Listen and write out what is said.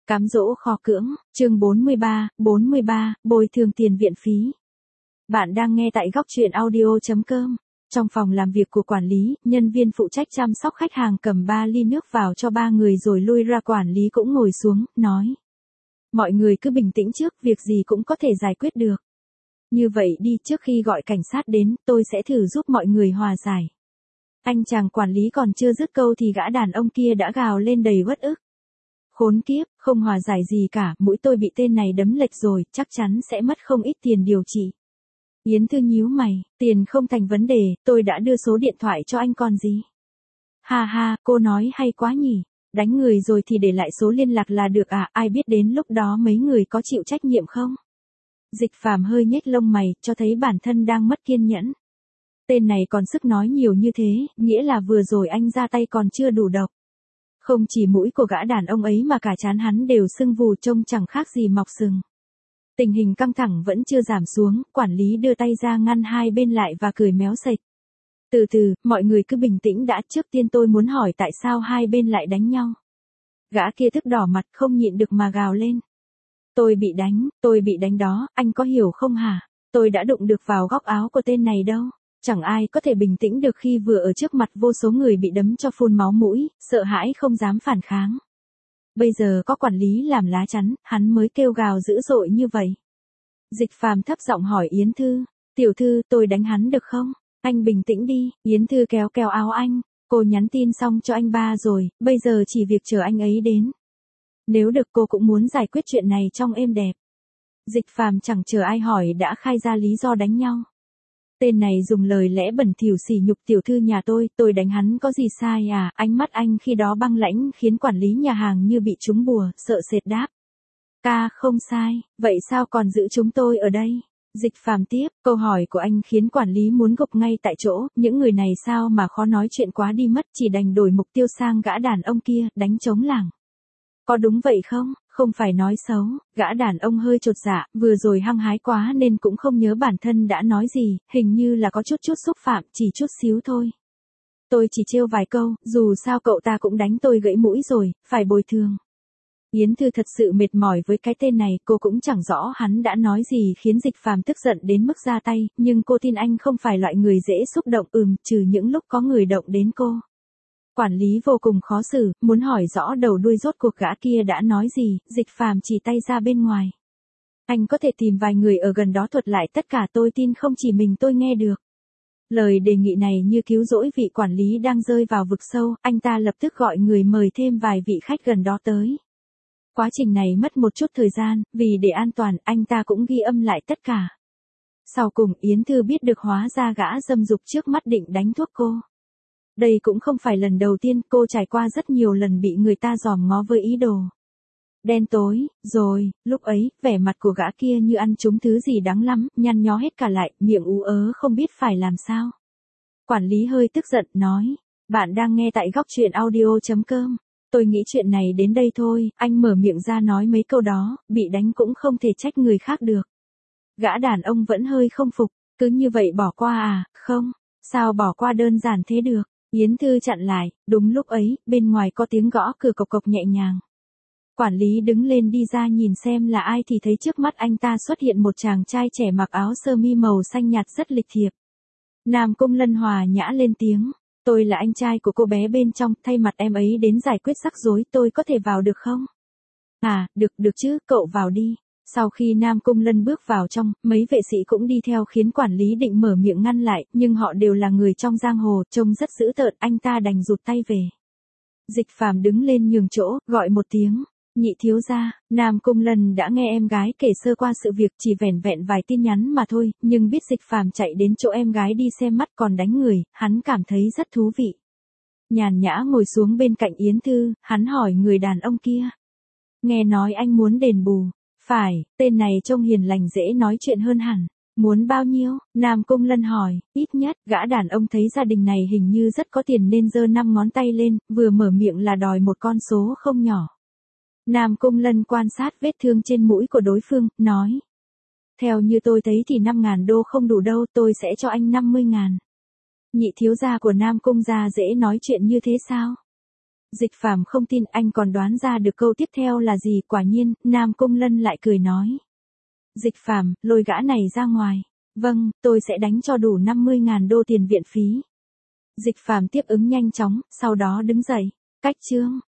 Cám dỗ kho cưỡng, chương 43, bồi thường tiền viện phí. Bạn đang nghe tại góc truyện audio.com. Trong phòng làm việc của quản lý, nhân viên phụ trách chăm sóc khách hàng cầm 3 ly nước vào cho 3 người rồi lui ra, quản lý cũng ngồi xuống, nói. Mọi người cứ bình tĩnh trước, việc gì cũng có thể giải quyết được. Như vậy đi, trước khi gọi cảnh sát đến, tôi sẽ thử giúp mọi người hòa giải. Anh chàng quản lý còn chưa dứt câu thì gã đàn ông kia đã gào lên đầy uất ức. Khốn kiếp, không hòa giải gì cả, mũi tôi bị tên này đấm lệch rồi, chắc chắn sẽ mất không ít tiền điều trị. Yến Thư nhíu mày, tiền không thành vấn đề, tôi đã đưa số điện thoại cho anh còn gì. Ha ha, cô nói hay quá nhỉ, đánh người rồi thì để lại số liên lạc là được à, ai biết đến lúc đó mấy người có chịu trách nhiệm không? Dịch Phàm hơi nhếch lông mày, cho thấy bản thân đang mất kiên nhẫn. Tên này còn sức nói nhiều như thế, nghĩa là vừa rồi anh ra tay còn chưa đủ độc. Không chỉ mũi của gã đàn ông ấy mà cả trán hắn đều sưng vù, trông chẳng khác gì mọc sừng. Tình hình căng thẳng vẫn chưa giảm xuống, quản lý đưa tay ra ngăn hai bên lại và cười méo sệch. Từ từ, mọi người cứ bình tĩnh đã, trước tiên tôi muốn hỏi tại sao hai bên lại đánh nhau. Gã kia tức đỏ mặt không nhịn được mà gào lên. Tôi bị đánh đó, anh có hiểu không hả? Tôi đã đụng được vào góc áo của tên này đâu. Chẳng ai có thể bình tĩnh được khi vừa ở trước mặt vô số người bị đấm cho phun máu mũi, sợ hãi không dám phản kháng. Bây giờ có quản lý làm lá chắn, hắn mới kêu gào dữ dội như vậy. Dịch Phàm thấp giọng hỏi Yến Thư, tiểu thư, tôi đánh hắn được không? Anh bình tĩnh đi. Yến Thư kéo áo anh, cô nhắn tin xong cho anh ba rồi, bây giờ chỉ việc chờ anh ấy đến. Nếu được cô cũng muốn giải quyết chuyện này trong êm đẹp. Dịch Phàm chẳng chờ ai hỏi đã khai ra lý do đánh nhau. Tên này dùng lời lẽ bẩn thỉu sỉ nhục tiểu thư nhà tôi đánh hắn có gì sai à? Ánh mắt anh khi đó băng lãnh khiến quản lý nhà hàng như bị trúng bùa, sợ sệt đáp. Ca không sai, vậy sao còn giữ chúng tôi ở đây? Dịch Phàm tiếp, câu hỏi của anh khiến quản lý muốn gục ngay tại chỗ, những người này sao mà khó nói chuyện quá đi mất, chỉ đành đổi mục tiêu sang gã đàn ông kia, đánh trống lảng. Có đúng vậy không? Không phải nói xấu, gã đàn ông hơi chột dạ, vừa rồi hăng hái quá nên cũng không nhớ bản thân đã nói gì, hình như là có chút xúc phạm, chỉ chút xíu thôi. Tôi chỉ trêu vài câu, dù sao cậu ta cũng đánh tôi gãy mũi rồi, phải bồi thường. Yến Thư thật sự mệt mỏi với cái tên này, cô cũng chẳng rõ hắn đã nói gì khiến Dịch Phàm tức giận đến mức ra tay, nhưng cô tin anh không phải loại người dễ xúc động, trừ những lúc có người động đến cô. Quản lý vô cùng khó xử, muốn hỏi rõ đầu đuôi rốt cuộc gã kia đã nói gì, Dịch Phàm chỉ tay ra bên ngoài. Anh có thể tìm vài người ở gần đó thuật lại tất cả, tôi tin không chỉ mình tôi nghe được. Lời đề nghị này như cứu rỗi vị quản lý đang rơi vào vực sâu, anh ta lập tức gọi người mời thêm vài vị khách gần đó tới. Quá trình này mất một chút thời gian, vì để an toàn, anh ta cũng ghi âm lại tất cả. Sau cùng Yến Thư biết được hóa ra gã dâm dục trước mắt định đánh thuốc cô. Đây cũng không phải lần đầu tiên, cô trải qua rất nhiều lần bị người ta giòm ngó với ý đồ. Đen tối, rồi, lúc ấy, vẻ mặt của gã kia như ăn trúng thứ gì đắng lắm, nhăn nhó hết cả lại, miệng ú ớ không biết phải làm sao. Quản lý hơi tức giận, nói, bạn đang nghe tại góc truyện audio.com. Tôi nghĩ chuyện này đến đây thôi, anh mở miệng ra nói mấy câu đó, bị đánh cũng không thể trách người khác được. Gã đàn ông vẫn hơi không phục, cứ như vậy bỏ qua à, không, sao bỏ qua đơn giản thế được. Yến Thư chặn lại, đúng lúc ấy, bên ngoài có tiếng gõ cửa cộc cộc nhẹ nhàng. Quản lý đứng lên đi ra nhìn xem là ai thì thấy trước mắt anh ta xuất hiện một chàng trai trẻ mặc áo sơ mi màu xanh nhạt rất lịch thiệp. Nam Cung Lân hòa nhã lên tiếng, tôi là anh trai của cô bé bên trong, thay mặt em ấy đến giải quyết rắc rối, tôi có thể vào được không? À, được chứ, cậu vào đi. Sau khi Nam Cung Lân bước vào trong, mấy vệ sĩ cũng đi theo khiến quản lý định mở miệng ngăn lại, nhưng họ đều là người trong giang hồ, trông rất dữ tợn, anh ta đành rụt tay về. Dịch Phàm đứng lên nhường chỗ, gọi một tiếng, nhị thiếu gia. Nam Cung Lân đã nghe em gái kể sơ qua sự việc, chỉ vẻn vẹn vài tin nhắn mà thôi, nhưng biết Dịch Phàm chạy đến chỗ em gái đi xem mắt còn đánh người, hắn cảm thấy rất thú vị. Nhàn nhã ngồi xuống bên cạnh Yến Thư, hắn hỏi người đàn ông kia. Nghe nói anh muốn đền bù. Phải, tên này trông hiền lành dễ nói chuyện hơn hẳn. Muốn bao nhiêu? Nam Cung Lân hỏi, ít nhất, gã đàn ông thấy gia đình này hình như rất có tiền nên giơ 5 ngón tay lên, vừa mở miệng là đòi một con số không nhỏ. Nam Cung Lân quan sát vết thương trên mũi của đối phương, nói. Theo như tôi thấy thì 5.000 đô không đủ đâu, tôi sẽ cho anh 50.000. Nhị thiếu gia của Nam Cung gia dễ nói chuyện như thế sao? Dịch Phàm không tin, anh còn đoán ra được câu tiếp theo là gì, quả nhiên, Nam Cung Lân lại cười nói. Dịch Phàm, lôi gã này ra ngoài. Vâng, tôi sẽ đánh cho đủ 50.000 đô tiền viện phí. Dịch Phàm tiếp ứng nhanh chóng, sau đó đứng dậy. Cách chương.